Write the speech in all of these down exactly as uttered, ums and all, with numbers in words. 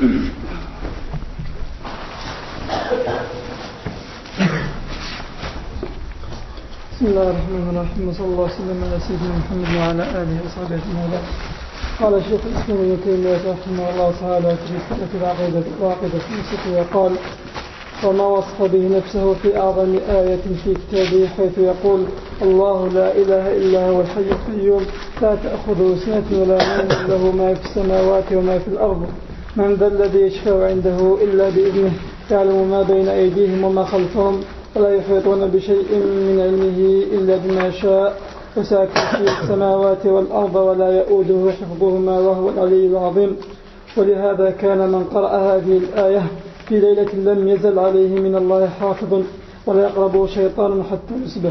بسم الله الرحمن الرحيم، وصلى الله وسلم على سيدنا محمد وعلى آله وصحبه أجمعين. قال شيخ الإسلام ابن تيمية رحمه الله تعالى في مسألة العقيدة العقيدة المسيحية قال: وما وصف به نفسه في أعظم آية في كتابه حيث يقول: الله لا إله إلا هو الحي القيوم لا تأخذه سنة ولا نوم له ما في السماوات وما في الأرض من ذا الذي يشفع عنده إلا بإذنه يعلم ما بين أيديهم وما خلفهم ولا يحيطون بشيء من علمه إلا بما شاء وسع كرسيه السماوات والأرض ولا يؤوده حفظهما وهو العلي العظيم. ولهذا كان من قرأ هذه الآية في ليلة لم يزل عليه من الله حافظ ولا يقربه شيطان حتى يصبح.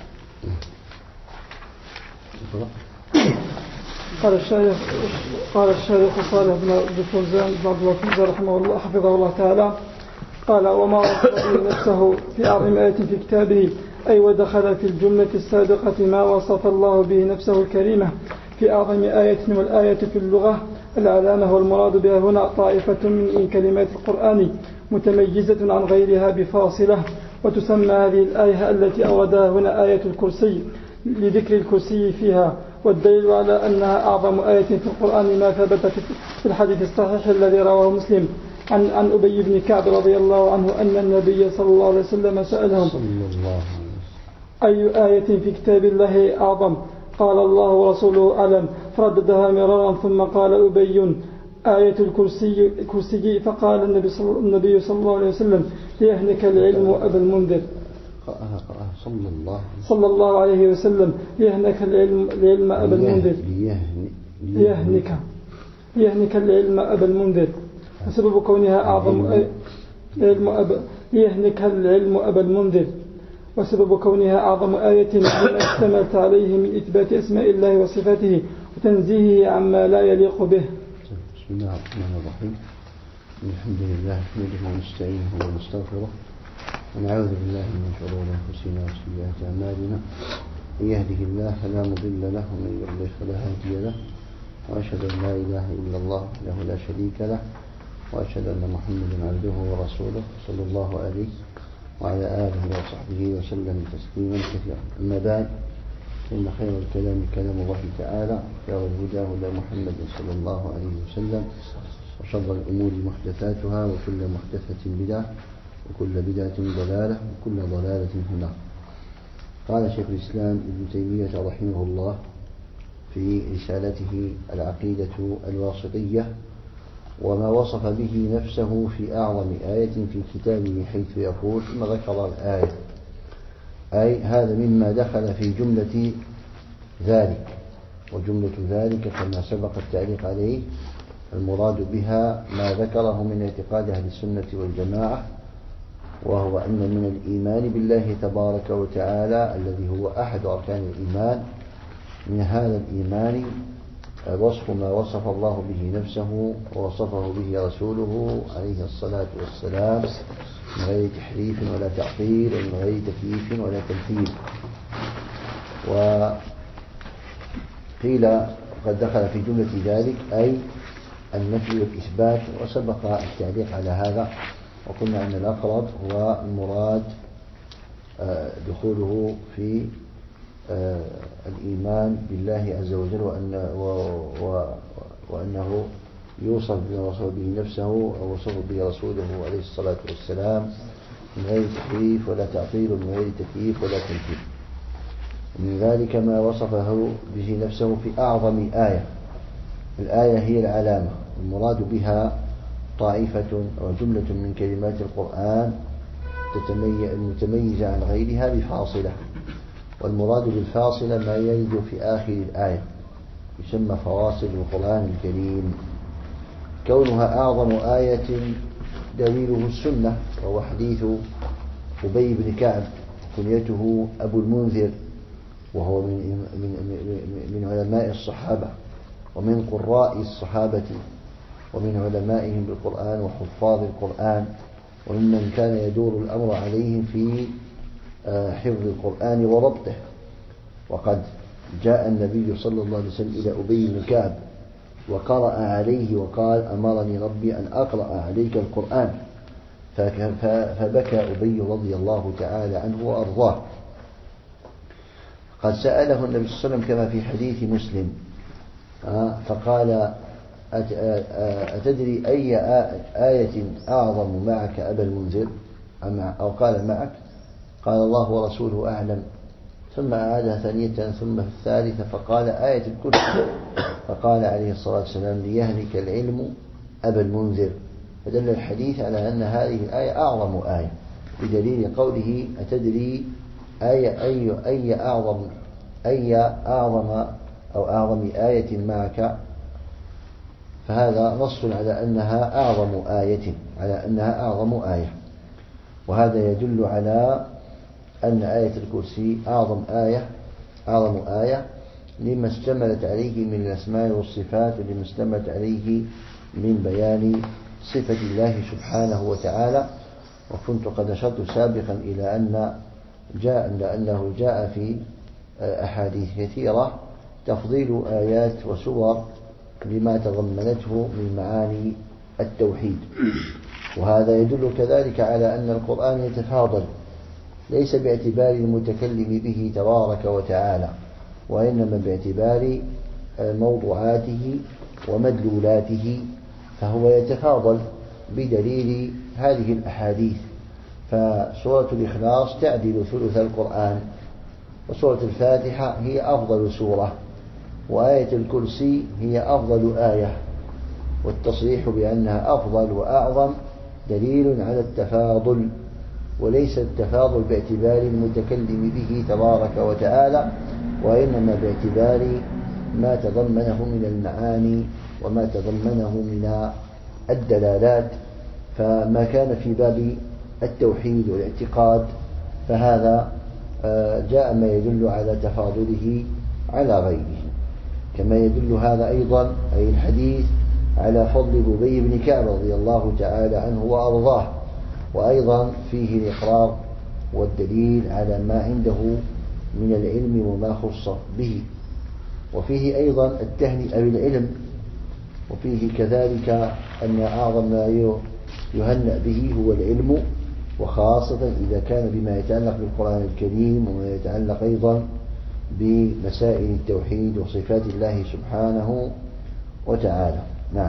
قال الشيخ قال الشيخ صالح بن فوزان بن عبد الله رحمه الله حفظه الله تعالى قال: وما وصف به نفسه في أعظم آية في كتابه أي ودخل في الجملة السابقة ما وصف الله به نفسه الكريمة في أعظم آية. والآية في اللغة العلامة، والمراد بها هنا طائفة من كلمات القرآن متميزة عن غيرها بفاصلة. وتسمى هذه الآية التي أوردها هنا آية الكرسي لذكر الكرسي فيها. والدليل على أنها أعظم آية في القرآن ما ثبت في الحديث الصحيح الذي رواه مسلم عن عن أبي بن كعب رضي الله عنه أن النبي صلى الله عليه وسلم سألهم: أي آية في كتاب الله أعظم؟ قال: الله ورسوله أعلم. فرددها مرارا ثم قال أبي: آية الكرسي, الكرسي. فقال النبي صلى, النبي صلى الله عليه وسلم: ليهنك العلم أبا المنذر. صلى الله صلى الله عليه وسلم: ليهنك العلم, العلم أبا المنذر. ليهنك ليهنك العلم أبا المنذر. وسبب كونها أعظم علم أبا ليهنك العلم أبا المنذر وسبب كونها أعظم آية لما اشتملت عليه من إثبات أسماء الله وصفاته وتنزيهه عما لا يليق به. بسم الله الرحمن الرحيم. الحمد لله نحمده ونستعينه ونستغفره ونعوذ بالله من شرور أنفسنا وسيئات أعمالنا. من يهده الله فلا مضل له ومن يضلل فلا هادي له. وأشهد أن لا إله إلا الله وحده لا شريك له وأشهد أن محمدا عبده ورسوله صلى الله عليه وعلى آله وصحبه وسلم تسليما كثيرا. أما بعد، إن خير الكلام كلام الله تعالى، خير الهدى هدى محمد صلى الله عليه وسلم، وشر الأمور محدثاتها وكل محدثة بدعة وكل بدعة ضلالة وكل ضلالة في النار. قال شيخ الإسلام ابن تيمية رحمه الله في رسالته العقيدة الواسطية: وما وصف به نفسه في أعظم آية في كتابه حيث يقول، ثم ذكر الآية، أي هذا مما دخل في جملة ذلك. وجملة ذلك كما سبق التعليق عليه المراد بها ما ذكره من اعتقاد أهل السنة والجماعة، وهو أن من الإيمان بالله تبارك وتعالى الذي هو أحد أركان الإيمان، من هذا الإيمان وصف ما وصف الله به نفسه ووصفه به رسوله عليه الصلاة والسلام من غير تحريف ولا تعطيل ومن غير تكييف ولا تمثيل. وقيل قد دخل في جملة ذلك أي النفي والإثبات، وسبق التعليق على هذا وقلنا أن الأقرب هو المراد دخوله في الإيمان بالله عز وجل، وأن وأنه يوصف بما وصف به نفسه أو وصف به رسوله عليه الصلاة والسلام من غير تحريف ولا تعطيل ومن غير تكييف ولا تمثيل. ومن ذلك ما وصفه به نفسه في أعظم آية. الآية هي العلامة، المراد بها طائفة وجملة من كلمات القرآن المتميزة عن غيرها بفاصلة. والمراد بالفاصلة ما يرد في آخر الآية، يسمى فواصل القرآن الكريم. كونها أعظم آية دليله السنة، وهو حديث أبي بن كعب كنيته أبو المنذر، وهو من, من, من علماء الصحابة ومن قراء الصحابة ومن علمائهم بالقرآن وحفاظ القرآن، وممن كان يدور الأمر عليهم في حفظ القرآن وربطه. وقد جاء النبي صلى الله عليه وسلم إلى أبي بن كعب وقرأ عليه وقال أمرني ربي أن أقرأ عليك القرآن، فبكى أبي رضي الله تعالى عنه وأرضاه. قد سأله النبي صلى الله عليه وسلم كما في حديث مسلم فقال أتدري أي آية أعظم معك أبا المنذر، أو قال معك؟ قال الله ورسوله أعلم. ثم أعادها ثانية ثم الثالثة فقال آية الكرسي، فقال عليه الصلاة والسلام ليهلك العلم أبا المنذر. فدل الحديث على أن هذه الآية أعظم آية بدليل قوله أتدري آية أي أي أعظم أي أعظم أو أعظم آية معك، فهذا نص على أنها أعظم آية على أنها أعظم آية. وهذا يدل على أن آية الكرسي أعظم آية أعظم آية لما اشتملت عليه من الأسماء والصفات، ولما اشتملت عليه من بيان صفة الله سبحانه وتعالى. وكنت قد أشرت سابقا إلى أن جاء لأنه جاء في أحاديث كثيرة تفضيل آيات وسور لما تضمنته من معاني التوحيد. وهذا يدل كذلك على أن القرآن يتفاضل ليس باعتبار المتكلم به تبارك وتعالى، وإنما باعتبار موضوعاته ومدلولاته، فهو يتفاضل بدليل هذه الأحاديث. فسورة الإخلاص تعدل ثلث القرآن، وسورة الفاتحة هي أفضل سورة، وآية الكرسي هي أفضل آية. والتصريح بأنها أفضل وأعظم دليل على التفاضل، وليس التفاضل باعتبار المتكلم به تبارك وتعالى، وإنما باعتبار ما تضمنه من المعاني وما تضمنه من الدلالات. فما كان في باب التوحيد والاعتقاد فهذا جاء ما يدل على تفاضله على غيره، كما يدل هذا أيضا أي الحديث على فضل أبي بن كعب رضي الله تعالى عنه وأرضاه، وأيضا فيه الإقرار والدليل على ما عنده من العلم وما خص به، وفيه أيضا التهنئة بالعلم، وفيه كذلك أن أعظم ما يهنأ به هو العلم، وخاصة إذا كان بما يتعلق بالقرآن الكريم وما يتعلق أيضا بمسائل التوحيد وصفات الله سبحانه وتعالى. نعم.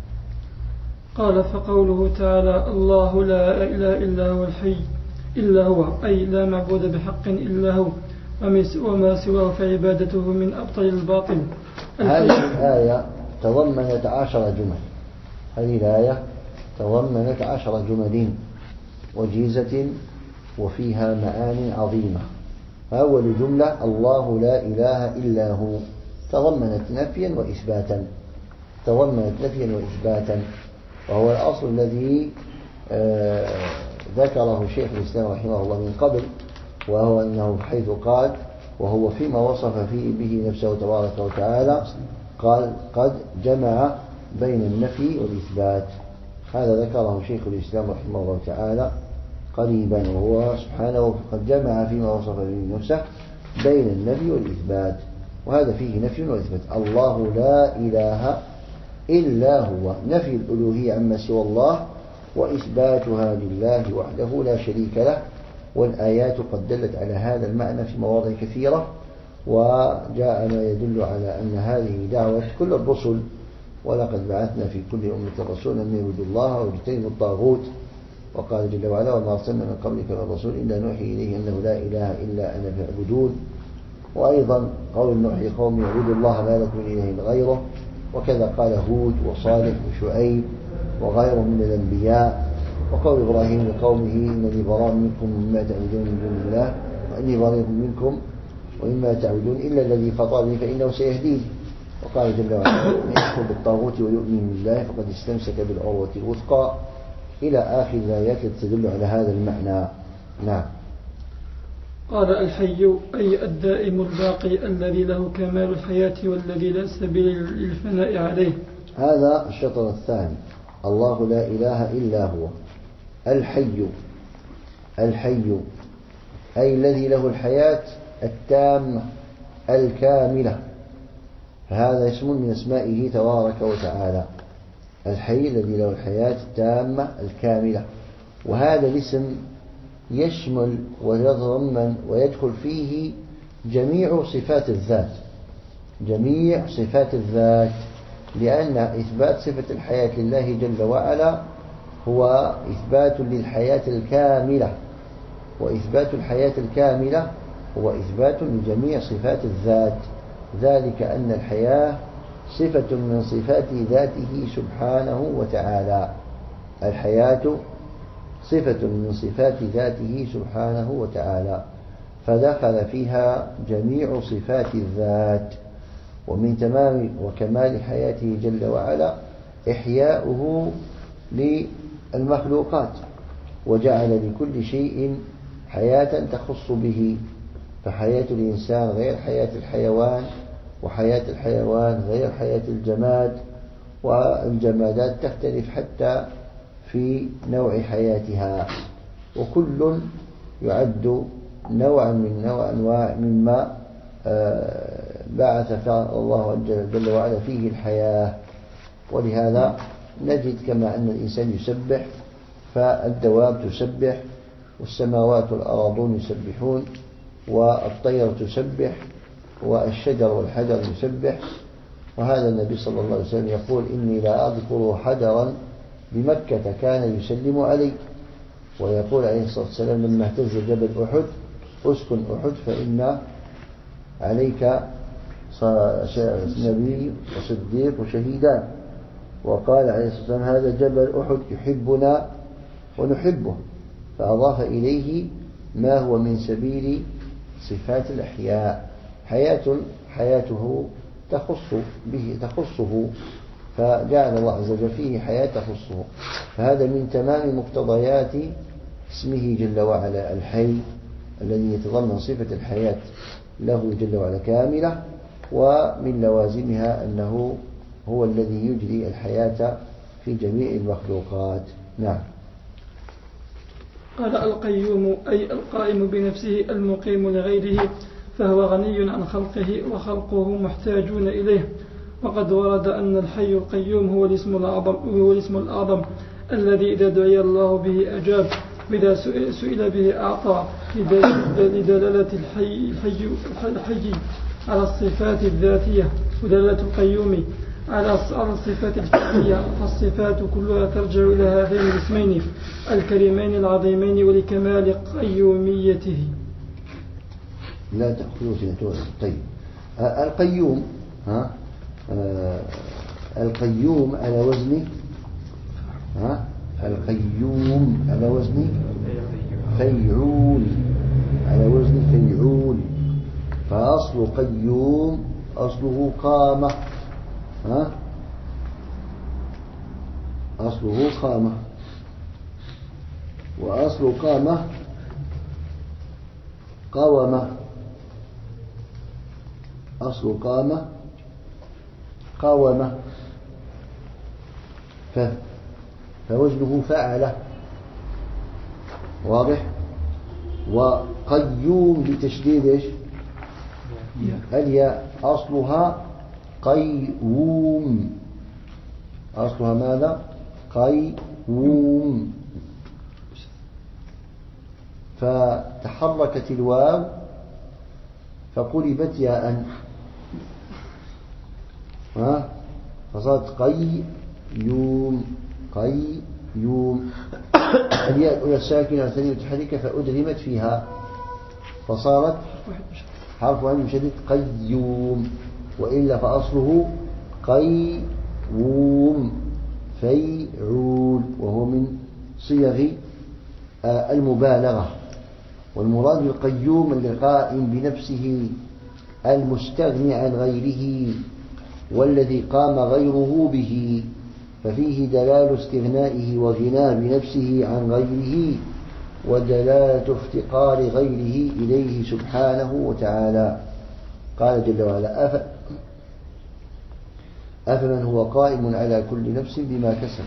قال فقوله تعالى الله لا إله إلا هو الحي إلا هو، أي لا معبود بحق إلا هو، وما سواه فعبادته من أبطل الباطل. هذه الآية تضمنت عشر جمل، هذه الآية تضمنت عشر جمل وجيزة وفيها معاني عظيمة. فأول جملة الله لا إله إلا هو تضمنت نفيا وإثباتا تضمنت نفيا وإثباتا وهو الأصل الذي آه ذكره شيخ الإسلام رحمه الله من قبل، وهو أنه حيث قال وهو فيما وصف فيه به نفسه تبارك وتعالى قال قد جمع بين النفي والإثبات. هذا ذكره شيخ الإسلام رحمه الله تعالى قريبا، وهو سبحانه قد جمع فيما وصف به نفسه بين النفي والإثبات، وهذا فيه نفي وإثبات. الله لا إله إلا هو، نفي الألوهية عما سوى الله وإثباتها لله وحده لا شريك له، والآيات قد دلت على هذا المعنى في مواضع كثيرة، وجاء ما يدل على أن هذه دعوة كل الرسل، ولقد بعثنا في كل أمة رسولا أن يعبدوا الله واجتنبوا الطاغوت، وقال جل وعلا وما أرسلنا من قبلك من رسول إلا نوحي إليه أنه لا إله إلا أنا فاعبدون. وأيضا قول نوح لقوم اعبدوا الله ما لكم من إله غيره، وكذا قال هود وصالح وشعيب وغيرهم من الأنبياء. وقول إبراهيم لقومه إنني براء منكم مما تعبدون من دون الله وإني براء منكم ومما تعبدون إلا الذي فطرني فإنه سيهدين. وقال جل وعلا من يكفر بالطاغوت ويؤمن بالله فقد استمسك بالعروة الوثقى، إلى آخر الآيات تدل على هذا المعنى. نعم. قال الحي أي الدائم الباقي الذي له كمال الحياة والذي لا سبيل للفناء عليه. هذا الشطر الثاني، الله لا إله إلا هو الحي. الحي أي الذي له الحياة التامة الكاملة، فهذا اسم من أسمائه تبارك وتعالى، الحي الذي له الحياة التامة الكاملة. وهذا الاسم يشمل ويتضمن ويدخل فيه جميع صفات الذات، جميع صفات الذات، لأن إثبات صفة الحياة لله جل وعلا هو إثبات للحياة الكاملة، وإثبات الحياة الكاملة هو إثبات لجميع صفات الذات، ذلك أن الحياة صفة من صفات ذاته سبحانه وتعالى، الحياة صفة من صفات ذاته سبحانه وتعالى، فدخل فيها جميع صفات الذات. ومن تمام وكمال حياته جل وعلا إحياؤه للمخلوقات، وجعل لكل شيء حياة تخص به، فحياة الإنسان غير حياة الحيوان، وحياة الحيوان غير حياة الجماد، والجمادات تختلف حتى في نوع حياتها، وكل يعد نوعا من نوع أنواع مما بعث الله جل وعلا فيه الحياة. ولهذا نجد كما أن الإنسان يسبح فالدواب تسبح، والسماوات والأراضون يسبحون، والطير تسبح، والشجر والحجر يسبح. وهذا النبي صلى الله عليه وسلم يقول: إني لا أذكر حجرا بمكة كان يسلم علي. ويقول عليه الصلاة والسلام لما اهتز جبل أحد: أسكن أحد فإن عليك نبي وصديق وشهيدان. وقال عليه الصلاة والسلام: هذا جبل أحد يحبنا ونحبه، فأضاف إليه ما هو من سبيل صفات الأحياء، حياة حياته تخص به تخصه، فجعل الله عز وجل فيه حياة تخصه. فهذا من تمام مقتضيات اسمه جل وعلا الحي، الذي يتضمن صفة الحياة له جل وعلا كاملة، ومن لوازمها أنه هو الذي يجري الحياة في جميع المخلوقات. نعم. قال: القيوم أي القائم بنفسه المقيم لغيره، فهو غني عن خلقه وخلقه محتاجون إليه. وقد ورد أن الحي القيوم هو الاسم الأعظم, هو الاسم الأعظم الذي إذا دعي الله به أجاب، وإذا سئل به أعطى، لدلالة الحي, الحي, الحي على الصفات الذاتية، ودلالة القيوم على الصفات الفعلية، فالصفات كلها ترجع إلى هذين الاسمين الكريمين العظيمين ولكمال قيوميته. لا تأخذوا سنة. طيب، آه القيوم ها آه القيوم على وزن ها القيوم على وزن فيعول، على وزن فيعول. فأصل قيوم أصله قامة، ها أصله قامة، وأصل قامة قومة، أصل قامة قومة، فوزنه فعله، واضح. وقيوم بتشديد ايش؟ الياء، أصلها قيوم، أصلها ماذا؟ قيوم. فتحركت الواو فقلبت ياء، ها فصارت قيوم قيوم. الياء الأولى الساكنة والثانية متحركة فأدغمت فيها فصارت حرف واحد مشدد قيوم، وإلا فأصله قيوم فيعول، وهو من صيغ المبالغة. والمراد بالقيوم القائم بنفسه المستغني عن غيره، والذي قام غيره به، ففيه دلالة استغنائه وغناه بنفسه عن غيره، ودلالة افتقار غيره إليه سبحانه وتعالى. قال جل وعلا: أف... أفمن هو قائم على كل نفس بما كسب،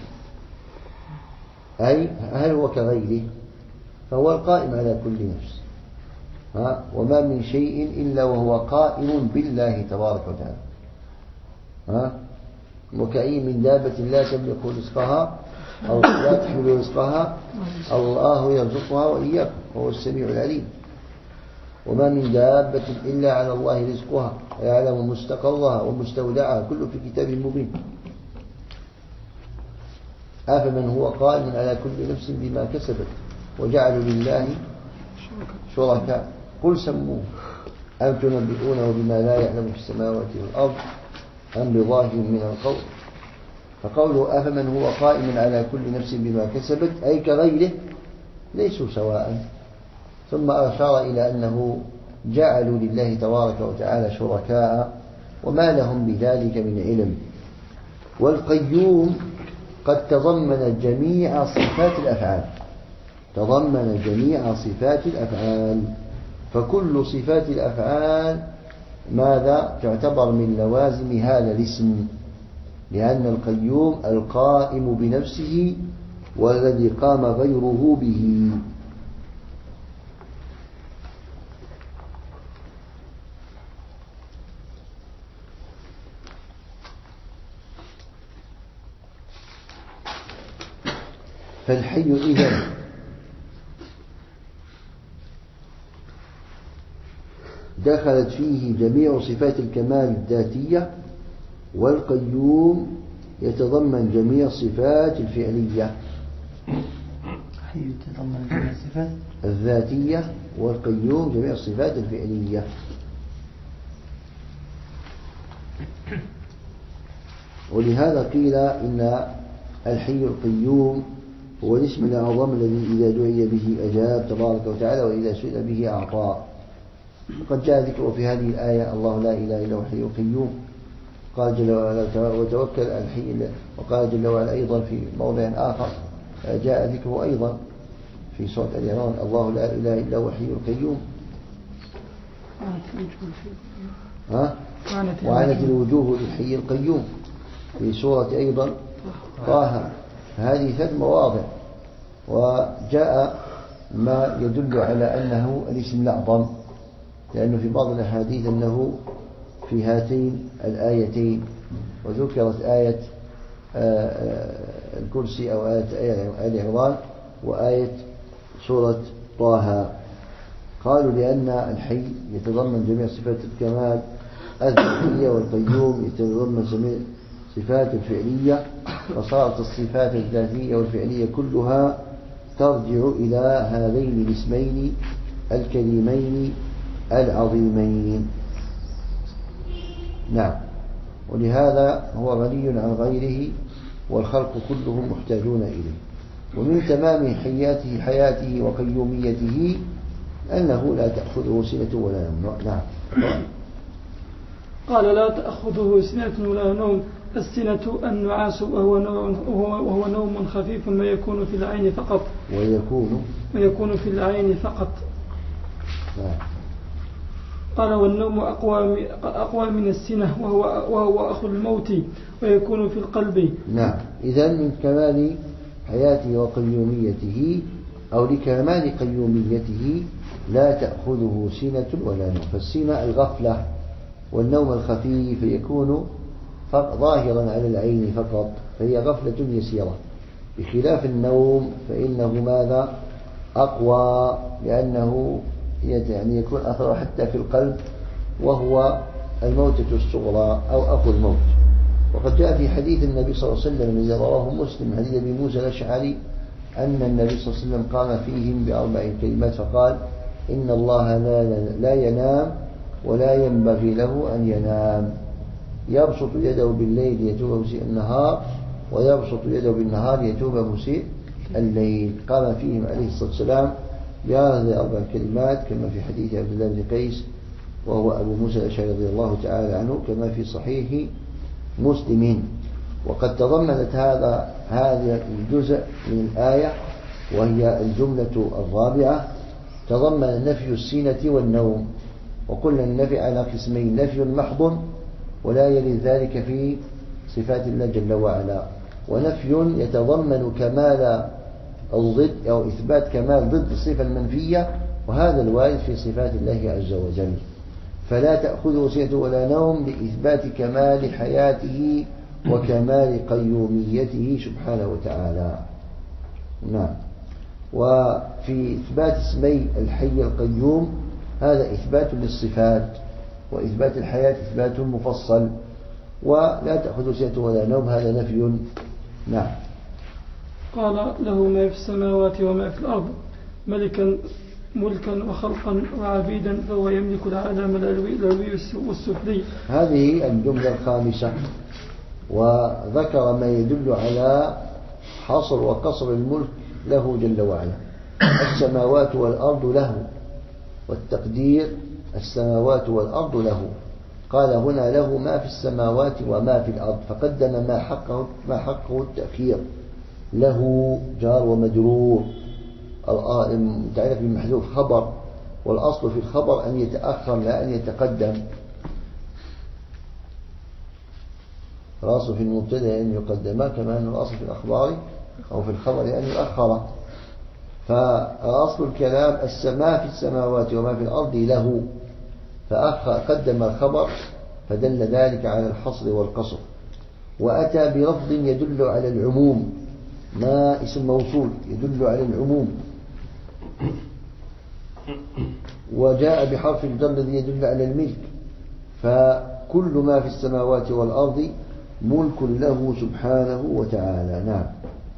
أي هل هو كغيره؟ فهو القائم على كل نفس، ها؟ وما من شيء إلا وهو قائم بالله تبارك وتعالى. ها؟ وكأين من دابة لا تملك رزقها أو لا تحمل رزقها الله يرزقها وإياكم وهو السميع العليم. وما من دابة إلا على الله رزقها ويعلم مستقرها ومستودعها كله في كتاب مبين. أفمن هو قائم على كل نفس بما كسبت وجعلوا لله شركاء قل سموه أم تنبئونه بما لا يعلم في السماوات والأرض أم بظاهر من القول. فقوله أفمن هو قائم على كل نفس بما كسبت أي كغيره ليسوا سواء. ثم أشار إلى أنه جعلوا لله تبارك وتعالى شركاء وما لهم بذلك من علم. والقيوم قد تضمن جميع صفات الأفعال تضمن جميع صفات الأفعال فكل صفات الأفعال ماذا تعتبر من لوازم هذا الاسم، لأن القيوم القائم بنفسه والذي قام غيره به. فالحي إذن دخلت فيه جميع صفات الكمال الذاتية، والقيوم يتضمن جميع الصفات الفعلية الحي يتضمن جميع الصفات الذاتية والقيوم جميع الصفات الفعلية. ولهذا قيل إن الحي القيوم هو الاسم الأعظم الذي إذا دعي به أجاب تبارك وتعالى وإذا سئل به أعطى. وقد جاء ذكره في هذه الآية الله لا إله إلا هو الحي القيوم. قال جل وعلا وتوكل على الحي، وقال جل وعلا أيضا في موضع آخر جاء ذكره أيضا في سورة آل عمران الله لا إله إلا هو الحي القيوم. ها؟ وعنت الوجوه للحي القيوم في سورة أيضا طه. هذه ثلاث مواضع. وجاء ما يدل على أنه الاسم الأعظم، لأنه في بعض الأحاديث أنه في هاتين الآيتين، وذكرت آية الكرسي أو آية آل عمران وآية سورة طه. قالوا لأن الحي يتضمن جميع صفات الكمال الذاتية والقيوم يتضمن جميع صفات الفعلية، فصارت الصفات الذاتية والفعلية كلها ترجع إلى هذين الاسمين الكريمين العظيمين. نعم. ولهذا هو غني عن غيره والخلق كلهم محتاجون إليه. ومن تمام حياته حياته وقيوميته أنه لا تأخذه سنة ولا نوم. نعم. قال لا تأخذه سنة ولا نوم. السنة النعاس وهو نوم, وهو نوم خفيف ما يكون في العين فقط ويكون ويكون في العين فقط. نعم. قال والنوم أقوى, أقوى من السنة وهو, وهو أخو الموت ويكون في القلب. نعم. إذن من كمال حياته وقيوميته أو لكمال قيوميته لا تأخذه سنة ولا نوم. فالسنة الغفلة والنوم الخفيف يكون ظاهرا على العين فقط، فهي غفلة يسيرة، بخلاف النوم فإنه ماذا أقوى، لأنه يعني يكون أثر حتى في القلب، وهو الموتة الصغرى أو أخو الموت. وقد جاء في حديث النبي صلى الله عليه وسلم الذي رواه مسلم حديث أبي موسى الأشعري أن النبي صلى الله عليه وسلم قام فيهم بأربع كلمات فقال إن الله لا ينام ولا ينبغي له أن ينام، يبسط يده بالليل يتوب مسيء النهار ويبسط يده بالنهار يتوب مسيء الليل. قام فيهم عليه الصلاة والسلام بهذه أربع كلمات كما في حديث عبد الله بن قيس وهو أبو موسى الأشعري رضي الله تعالى عنه كما في صحيح مسلم. وقد تضمنت هذا هذا الجزء من الآية وهي الجملة الرابعة تضمن نفي السنة والنوم. وقلنا النفي على قسمين، نفي محض ولا يلي ذلك في صفات الله جل وعلا، ونفي يتضمن كمال الضد أو إثبات كمال ضد الصفة المنفية، وهذا الوارد في صفات الله عز وجل. فلا تأخذه سنة ولا نوم لإثبات كمال حياته وكمال قيوميته سبحانه وتعالى. نعم. وفي إثبات اسمي الحي القيوم هذا إثبات للصفات، وإثبات الحياة إثبات مفصل، ولا تأخذ سنة ولا نوم هذا نفي. نعم. قال له ما في السماوات وما في الأرض ملكا ملكا وخلقا وعبيدا فهو يملك العالم العلوي والسفلي. هذه الجملة الخامسة، وذكر ما يدل على حصر وقصر الملك له جل وعلا. السماوات والأرض له، والتقدير السماوات والأرض له. قال هنا له ما في السماوات وما في الأرض، فقدم ما حقه, ما حقه التأخير. له جار ومجرور متعلق بمحذوف خبر، والأصل في الخبر أن يتأخر لا أن يتقدم. الأصل في المبتدأ أن يقدم، كما أن الأصل في الأخبار أو في الخبر أن يؤخر. فأصل الكلام السماء في السماوات وما في الأرض له، فقدم الخبر فدل ذلك على الحصر والقصر. وأتى بلفظ يدل على العموم، ما اسم موصول يدل على العموم، وجاء بحرف الجر الذي يدل على الملك. فكل ما في السماوات والأرض ملك له سبحانه وتعالى. نعم.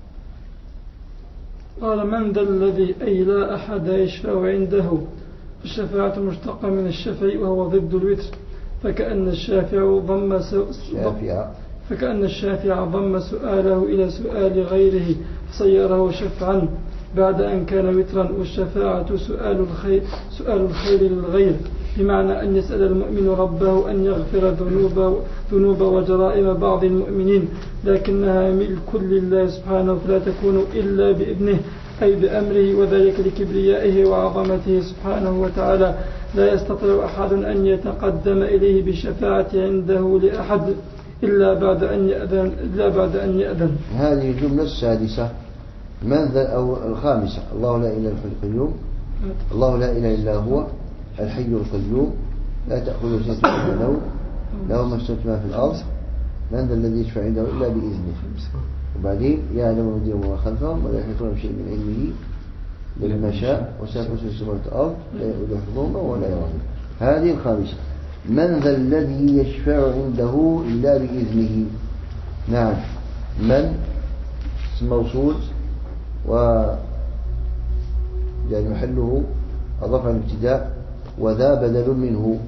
قال من ذا الذي أي لا أحد يشفع عنده. الشفاعة مشتقة من الشفع وهو ضد الوتر، فكأن الشافع ضم الشافع فكأن الشافع ضم سؤاله إلى سؤال غيره فصيره شفعا بعد أن كان وترا. والشفاعة سؤال الخير, سؤال الخير للغير، بمعنى أن يسأل المؤمن ربه أن يغفر ذنوب, ذنوب وجرائم بعض المؤمنين، لكنها ملك لله سبحانه فلا تكون إلا بإذنه أي بأمره، وذلك لكبريائه وعظمته سبحانه وتعالى. لا يستطيع أحد أن يتقدم إليه بالشفاعة عنده لأحد إلا بعد أن يأذن, إلا بعد أن يأذن. هذه الجملة السادسة من ذا أو الخامسة. الله لا إله إلا القيوم، الله لا إله إلا هو الحي القيوم لا تأخذه سنة ولا نوم له ما في الأرض من ذا الذي يشفع عنده إلا بإذنه. وبعدين يعلم ما بينهم وما خلفهم ولا يحيطون بشيء من علمه إلا ما شاء وسع كرسيه السماوات والأرض لا يؤوده حفظهما ولا يرحمه. هذه الخامسة. من ذا الذي يشفع عنده إلا بإذنه. نعم. من اسم موصول و يعني محله الرفع الابتداء، وذا بدل منه،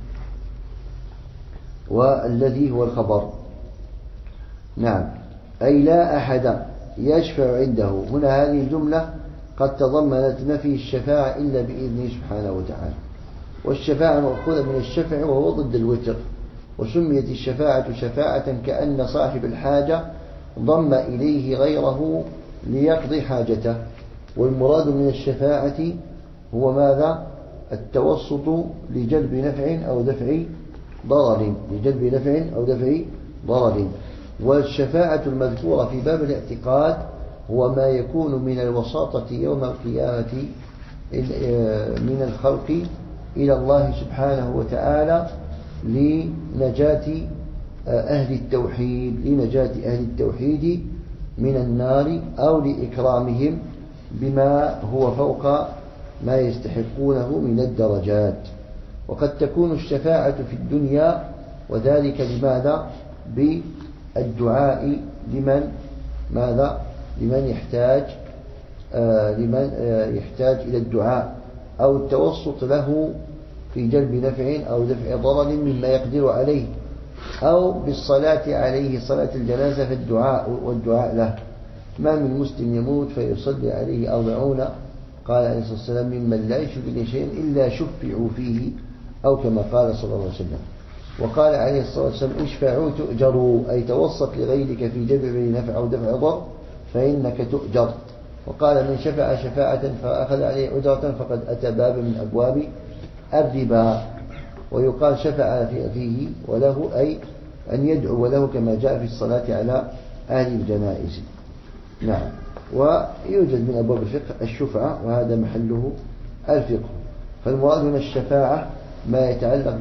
والذي هو الخبر. نعم. أي لا أحد يشفع عنده. هنا هذه الجملة قد تضمنت نفي الشفاعة إلا بإذنه سبحانه وتعالى، والشفاعة مأخوذة من الشفع وهو ضد الوتر، وسميت الشفاعة شفاعة كأن صاحب الحاجة ضم إليه غيره ليقضي حاجته. والمراد من الشفاعة هو ماذا؟ التوسط لجلب نفع أو دفع ضرر، لجلب نفع أو دفع ضرر. والشفاعة المذكورة في باب الاعتقاد هو ما يكون من الوساطة يوم القيامة من الخلق إلى الله سبحانه وتعالى لنجاة أهل التوحيد لنجاة أهل التوحيد من النار أو لإكرامهم بما هو فوق ما يستحقونه من الدرجات. وقد تكون الشفاعة في الدنيا، وذلك لماذا؟ بالدعاء لمن ماذا؟ لمن يحتاج آه لمن آه يحتاج إلى الدعاء، أو التوسط له في جلب نفع أو دفع ضرر مما يقدر عليه، أو بالصلاة عليه صلاة الجنازة في الدعاء والدعاء له. ما من مسلم يموت فيصلي عليه أربعون قال عليه الصلاة والسلام ممن لا يشرك به شيئا إلا شفعوا فيه، أو كما قال صلى الله عليه وسلم. وقال عليه الصلاة والسلام اشفعوا تؤجروا، أي توسط لغيرك في جلب نفع أو دفع ضر فإنك تؤجر. وقال من شفع شفاعة فأخذ عليه أجرة فقد أتى باب من أبواب الربا. ويقال شفع فيه وله أي أن يدعو له كما جاء في الصلاة على أهل الجنائز. نعم. ويوجد من أبواب الفقه الشفعة، وهذا محله الفقه. فالمراد من الشفاعة ما يتعلق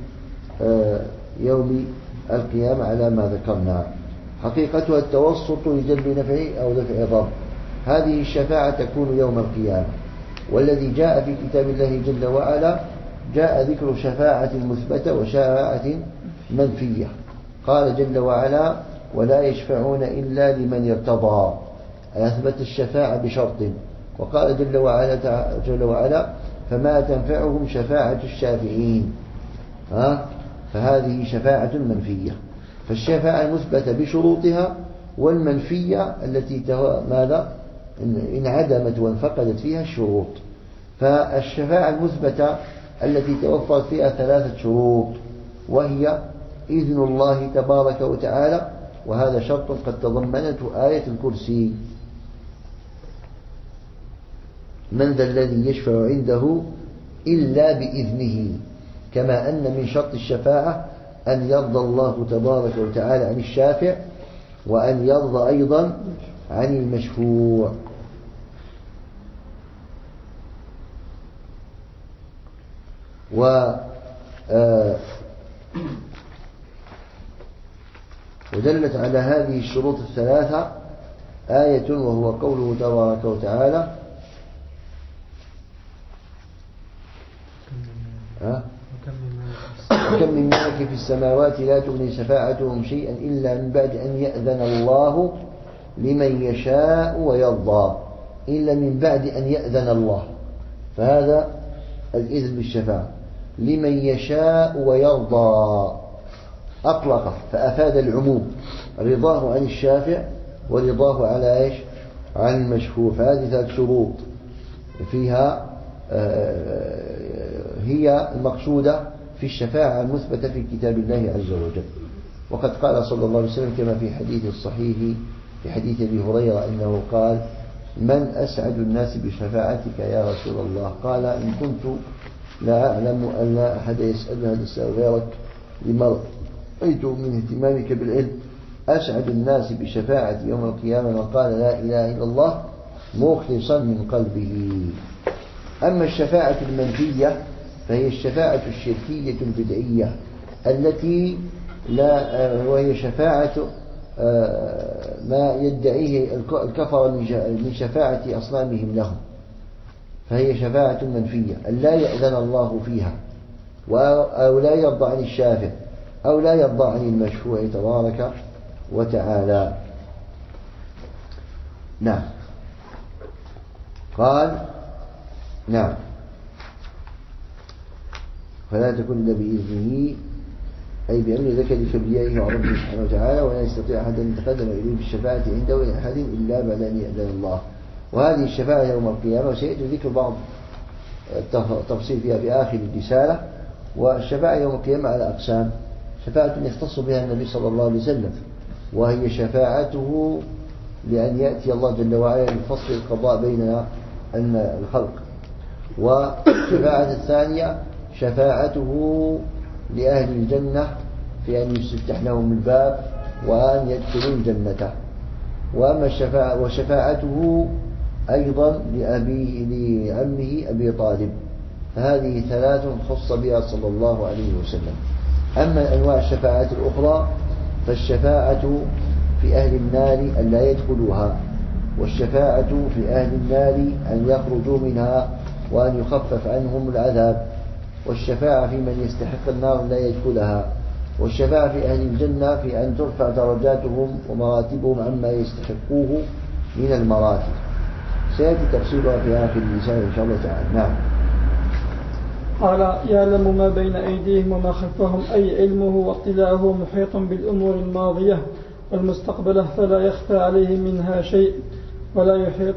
بيوم القيامة على ما ذكرنا. حقيقتها التوسط لجلب نفع أو دفع ضر. هذه الشفاعة تكون يوم القيامة، والذي جاء في كتاب الله جل وعلا جاء ذكر شفاعة مثبتة وشفاعة منفية. قال جل وعلا ولا يشفعون إلا لمن ارتضى، أثبت الشفاعة بشرط. وقال جل وعلا, جل وعلا فما تنفعهم شفاعة الشافعين، ها؟ فهذه شفاعة منفية. فالشفاعة المثبتة بشروطها، والمنفية التي ماذا انعدمت وانفقدت فيها الشروط. فالشفاعة المثبتة التي توفرت فيها ثلاثة شروط، وهي إذن الله تبارك وتعالى، وهذا شرط قد تضمنته آية الكرسي: من ذا الذي يشفع عنده إلا بإذنه. كما أن من شرط الشفاعة أن يرضى الله تبارك وتعالى عن الشافع، وأن يرضى أيضا عن المشفوع. و ودلت على هذه الشروط الثلاثة آية، وهو قوله تبارك وتعالى وكم من ملك في السماوات لا تغني شفاعتهم شيئا إلا من بعد أن يأذن الله لمن يشاء ويرضى. إلا من بعد أن يأذن الله، فهذا الإذن بالشفاعة. لمن يشاء ويرضى أطلق فأفاد العموم، رضاه عن الشافع ورضاه على إيش؟ عن المشفوع. فهذه ثلاث شروط فيها هي المقصودة في الشفاعة المثبتة في كتاب الله عز وجل. وقد قال صلى الله عليه وسلم كما في حديث الصحيح في حديث أبي هريرة أنه قال من أسعد الناس بشفاعتك يا رسول الله؟ قال إن كنت لا أعلم أن لا أحد يسأل هذا السؤال غيرك لما رأيت من اهتمامك بالعلم. أسعد الناس بشفاعة يوم القيامة من قال لا إله إلا الله مخلصا من قلبه. أما الشفاعة المنفية فهي الشفاعة الشركية البدعية التي لا وهي شفاعة ما يدعيه الكفر من شفاعة أصنامهم لهم، فهي شفاعة منفية أن لا يأذن الله فيها، أو لا يرضى عن الشافع، أو لا يرضى عن المشفوع تبارك وتعالى. نعم. قال نعم فلا تكن إلا بإذنه، أي بأمر ذكر كبريائه وعظمته سبحانه وتعالى، ولا يستطيع أحد أن يتقدم إليه بالشفاعة عنده إلى أحد إلا بعد أن يأذن الله. وهذه الشفاعة يوم القيامة وسيأتي ذكر بعض التفصيل فيها في آخر الرسالة. والشفاعة يوم القيامة على أقسام: شفاعة يختص بها النبي صلى الله عليه وسلم، وهي شفاعته لأن يأتي الله جل وعلا لفصل القضاء بين الخلق. والشفاعة الثانية شفاعته لأهل الجنة في أن يفتح لهم الباب وأن يدخلوا الجنة. وأما الشفاعة وشفاعته أيضا لأبي لعمه أبي طالب. فهذه ثلاث خص بها صلى الله عليه وسلم. أما أنواع الشفاعات الأخرى فالشفاعة في أهل النار أن لا يدخلوها، والشفاعة في أهل النار أن يخرجوا منها وأن يخفف عنهم العذاب، والشفاعة في من يستحق النار لا يدخلها، والشفاعة في أهل الجنة في أن ترفع درجاتهم ومراتبهم عما يستحقوه من المراتب. سيأتي تفصيلها في آخر الرسالة إن شاء الله تعالى. نعم. قال يعلم ما بين أيديهم وما خلفهم، أي علمه واطلاعه محيط بالأمور الماضية والمستقبلة، فلا يخفى عليه منها شيء ولا يحيط.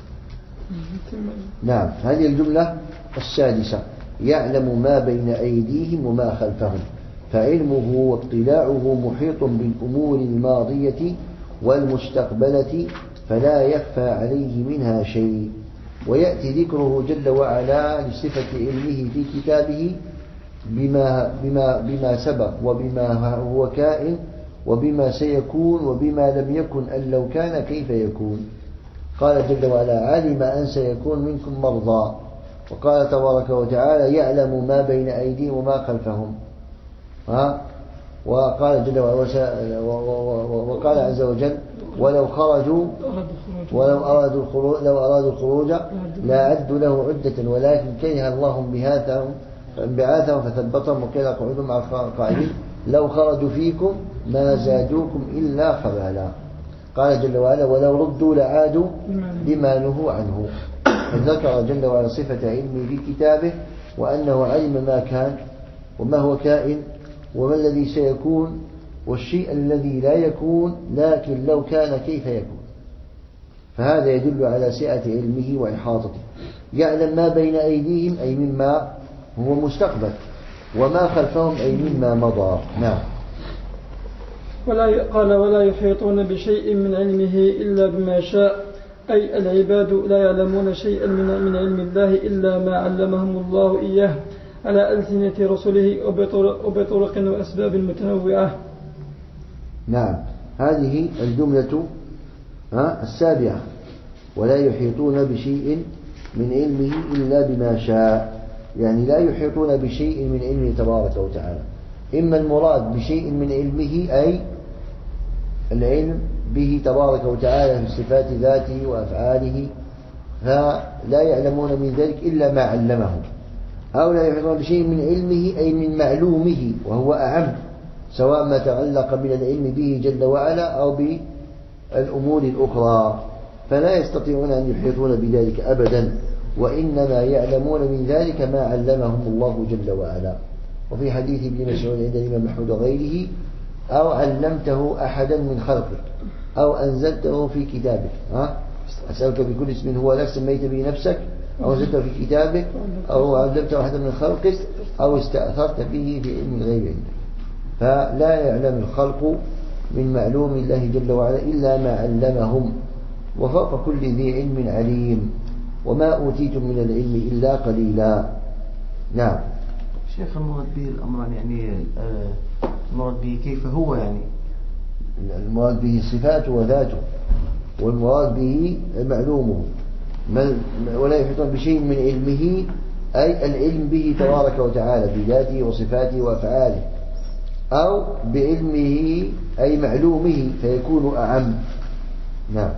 نعم. هذه الجملة السادسة: يعلم ما بين أيديهم وما خلفهم، فعلمه واطلاعه محيط بالأمور الماضية والمستقبلة فلا يخفى عليه منها شيء. ويأتي ذكره جل وعلا لصفة علمه في كتابه بما, بما, بما سبق وبما هو كائن وبما سيكون وبما لم يكن أن لو كان كيف يكون. قال جل وعلا علم أن سيكون منكم مرضى وقال تبارك وتعالى يعلم ما بين أيديهم وما خلفهم. ها وقال جل وعلا وقال عز وجل ولو خرجوا ولو أرادوا الخروج لو أرادوا الخروج لا عدوا له عدة ولكن كره الله بعاثهم بعاثهم فثبتهم وقيل اقعدوا مع القاعدين لو خرجوا فيكم ما زادوكم إلا خبالا. قال جل وعلا ولو ردوا لعادوا لما نهوا عنه. فذكر جل وعلا صفة علمه في كتابه وأنه علم ما كان وما هو كائن وما الذي سيكون والشيء الذي لا يكون لكن لو كان كيف يكون. فهذا يدل على سعة علمه وإحاطته. يعلم ما بين أيديهم أي مما هو مستقبل وما خلفهم أي مما مضى. نعم. ولا قال ولا يحيطون بشيء من علمه إلا بما شاء أي العباد لا يعلمون شيئا من علم الله إلا ما علمهم الله إياه على ألسنة رسله وبطرق وأسباب متنوعة. نعم هذه الجملة السابعة ولا يحيطون بشيء من علمه إلا بما شاء يعني لا يحيطون بشيء من علمه تبارك وتعالى. إما المراد بشيء من علمه أي العلم به تبارك وتعالى في صفات ذاته وأفعاله فلا يعلمون من ذلك إلا ما علمهم أو لا يحيطون بشيء من علمه أي من معلومه وهو أعم سواء ما تعلق من العلم به جل وعلا أو بالأمور الأخرى فلا يستطيعون أن يحيطون بذلك أبدا وإنما يعلمون من ذلك ما علمهم الله جل وعلا. وفي حديث ابن مسعود عند الإمام محمود وغيره أو علمته أحدا من خلقك أو أنزلته في كتابك. ها؟ أسألك بكل اسم هو لك سميت به نفسك أو أنزلته في كتابك أو علمته أحدا من خلقك أو استأثرت به في علم الغيب عندك. فلا يعلم الخلق من معلوم الله جل وعلا إلا ما علمهم وفوق كل ذي علم عليم وما أوتيتم من العلم إلا قليلا. نعم. شيخ المراد به الأمران يعني المراد به كيف هو يعني المراد به صفاته وذاته والمراد به معلومه ولا يحيطون بشيء من علمه أي العلم به تبارك وتعالى بذاته وصفاته وأفعاله أو بعلمه أي معلومه فيكون أعم. نعم.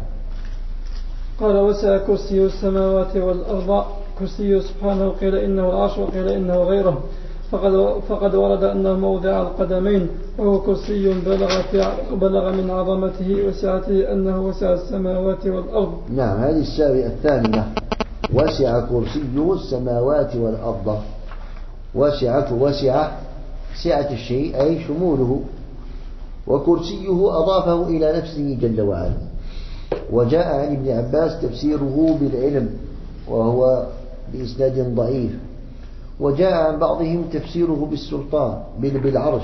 قال وسع كرسي السماوات والأرض كرسي سبحانه قيل إنه العرش وقيل إنه غيره فقد, فقد ورد أنه موضع القدمين وهو كرسي بلغ, بلغ من عظمته وسعته أنه وسع السماوات والأرض. نعم هذه السابعة الثامنة وسع كرسي السماوات والأرض. وسع وسع سعة الشيء أي شموله وكرسيه أضافه إلى نفسه جل وعلا. وجاء عن ابن عباس تفسيره بالعلم وهو بإسناد ضعيف وجاء عن بعضهم تفسيره بالسلطان بالعرش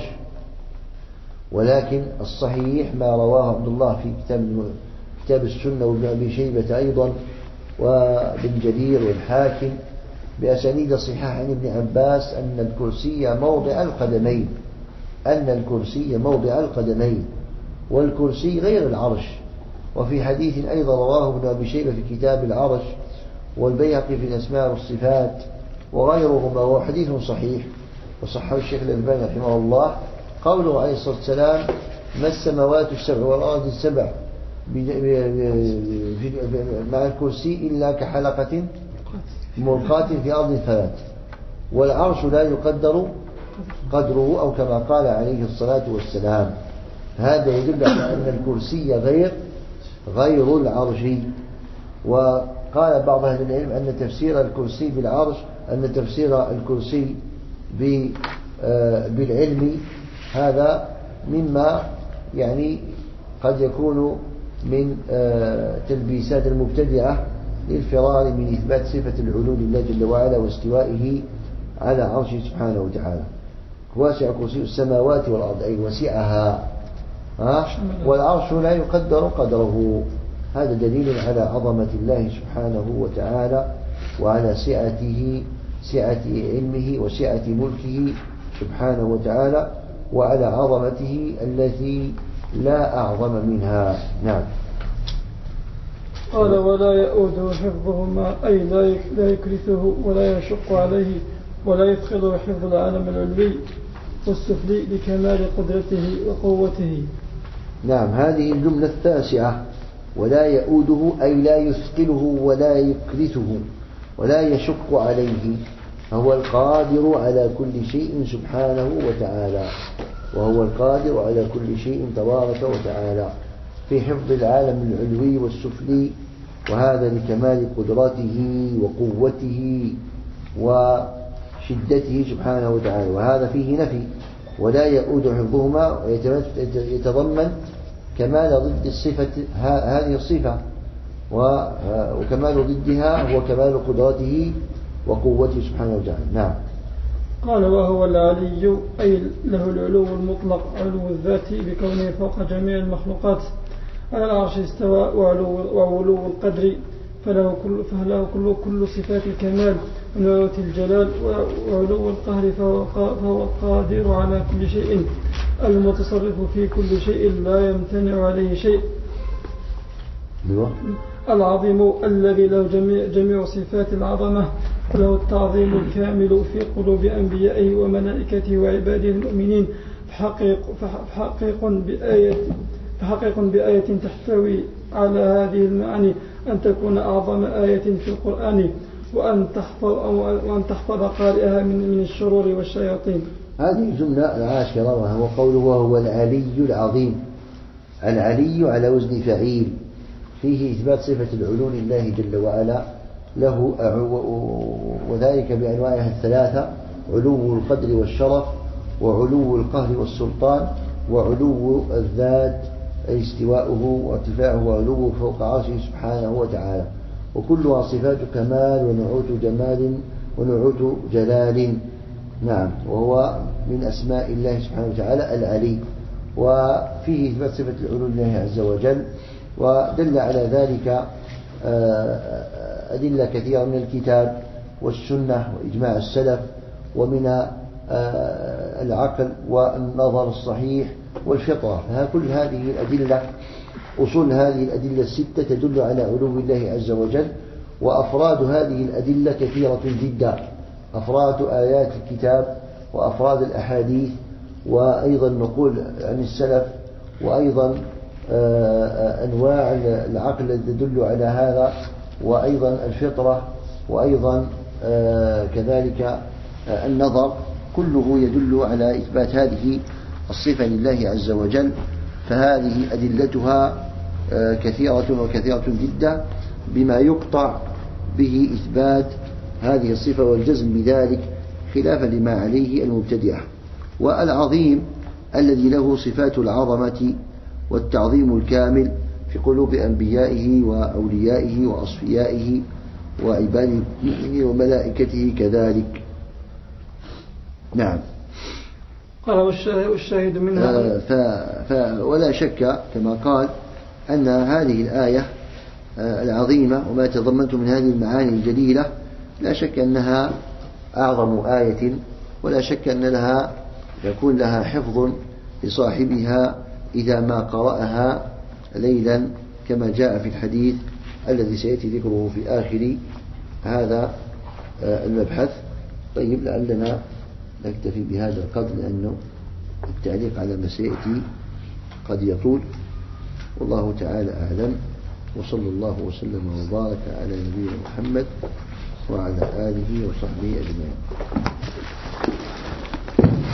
ولكن الصحيح ما رواه عبد الله في كتاب كتاب السنة وابن أبي شيبة أيضا وابن جرير والحاكم بأسانيد صحيحة عن ابن عباس أن الكرسي موضع القدمين أن الكرسي موضع القدمين والكرسي غير العرش. وفي حديث أيضا رواه ابن أبي شيبة في كتاب العرش والبيهقي في الأسماء والصفات وغيرهما وهو حديث صحيح وصححه الشيخ الألباني رحمه الله قوله عليه الصلاة والسلام ما السماوات السبع والأرض السبع مع الكرسي إلا كحلقة ملقاة في أرض ثلاث والعرش لا يقدر قدره أو كما قال عليه الصلاة والسلام. هذا يدل على أن الكرسي غير غير العرش. وقال بعض أهل العلم أن تفسير الكرسي بالعرش أن تفسير الكرسي بالعلم هذا مما يعني قد يكون من تلبيسات المبتدعة للفرار من إثبات صفة العلو لله جل وعلا واستوائه على عرشه سبحانه وتعالى. واسع كرسي السماوات والأرض أي وسعها والعرش لا يقدر قدره. هذا دليل على عظمة الله سبحانه وتعالى وعلى سعته سعة علمه وسعة ملكه سبحانه وتعالى وعلى عظمته التي لا أعظم منها. نعم. قال ولا يؤوده حفظهما أي لا يكرثه ولا يشق عليه ولا يثقل حفظ العالم العلوي والسفلي لكمال قدرته وقوته. نعم، هذه الجملة التاسعة، ولا يؤوده أي لا يثقله ولا يكرثه ولا يشق عليه، هو القادر على كل شيء سبحانه وتعالى، وهو القادر على كل شيء تبارك وتعالى في حفظ العالم العلوي والسفلي، وهذا لكمال قدرته وقوته وشدته سبحانه وتعالى. وهذا فيه نفي، ولا يؤود حفظهما يتضمن كمال ضد الصفة هذه الصفة، وكمال ضدها هو كمال قدرته وقوته سبحانه وتعالى. نعم. قال وهو العلي أي له العلو المطلق، علو الذات بكونه فوق جميع المخلوقات، على العرش استوى، وعلو, وعلو القدر فله كل, فله كل, كل صفات الكمال ونعوت الجلال، وعلو القهر فهو, فهو القادر على كل شيء المتصرف في كل شيء لا يمتنع عليه شيء. العظيم الذي له جميع, جميع صفات العظمة، له التعظيم الكامل في قلوب أنبيائه وملائكته وعباده المؤمنين، فحقيق, فحقيق بآية فحقيق بآية تحتوي على هذه المعاني أن تكون أعظم آية في القرآن، وأن تحفظ, وأن تحفظ قارئها من, من الشرور والشياطين. هذه الجملة العاشرة وهو قوله وهو العلي العظيم. العلي على وزن فعيل، فيه إثبات صفة العلو لله جل وعلا له، وذلك بأنواعها الثلاثة: علو القدر والشرف، وعلو القهر والسلطان، وعلو الذات أي استواؤه وارتفاعه وعلوه فوق عرشه سبحانه وتعالى، وكلها صفات كمال ونعوت جمال ونعوت جلال. نعم، وهو من أسماء الله سبحانه وتعالى العلي، وفيه إثبات صفة العلو لله عز وجل، ودل على ذلك أدلة كثيرة من الكتاب والسنة وإجماع السلف، ومن العقل والنظر الصحيح والفطرة. كل هذه الأدلة، أصول هذه الأدلة الستة تدل على علو الله عز وجل، وأفراد هذه الأدلة كثيرة جدا، أفراد آيات الكتاب وأفراد الأحاديث، وأيضا نقول عن السلف، وأيضا أنواع العقل التي تدل على هذا، وأيضا الفطرة، وأيضا كذلك النظر، كله يدل على إثبات هذه الصفة لله عز وجل. فهذه أدلتها كثيرة وكثيرة جدا، بما يقطع به إثبات هذه الصفة والجزم بذلك، خلافا لما عليه المبتدعة. والعظيم الذي له صفات العظمة والتعظيم الكامل في قلوب أنبيائه وأوليائه وأصفيائه وعباده وملائكته كذلك. نعم. قال والشاهد منها ف... ف... ولا شك كما قال أن هذه الآية العظيمة وما تضمنت من هذه المعاني الجليلة لا شك أنها أعظم آية، ولا شك أن لها يكون لها حفظ لصاحبها إذا ما قرأها ليلا، كما جاء في الحديث الذي سيأتي ذكره في آخر هذا المبحث. طيب، لعلنا نكتفي بهذا القدر، لأنه التعليق على ما سيأتي قد يطول. والله تعالى أعلم، وصلى الله وسلم وبارك على نبينا محمد وعلى آله وصحبه أجمعين.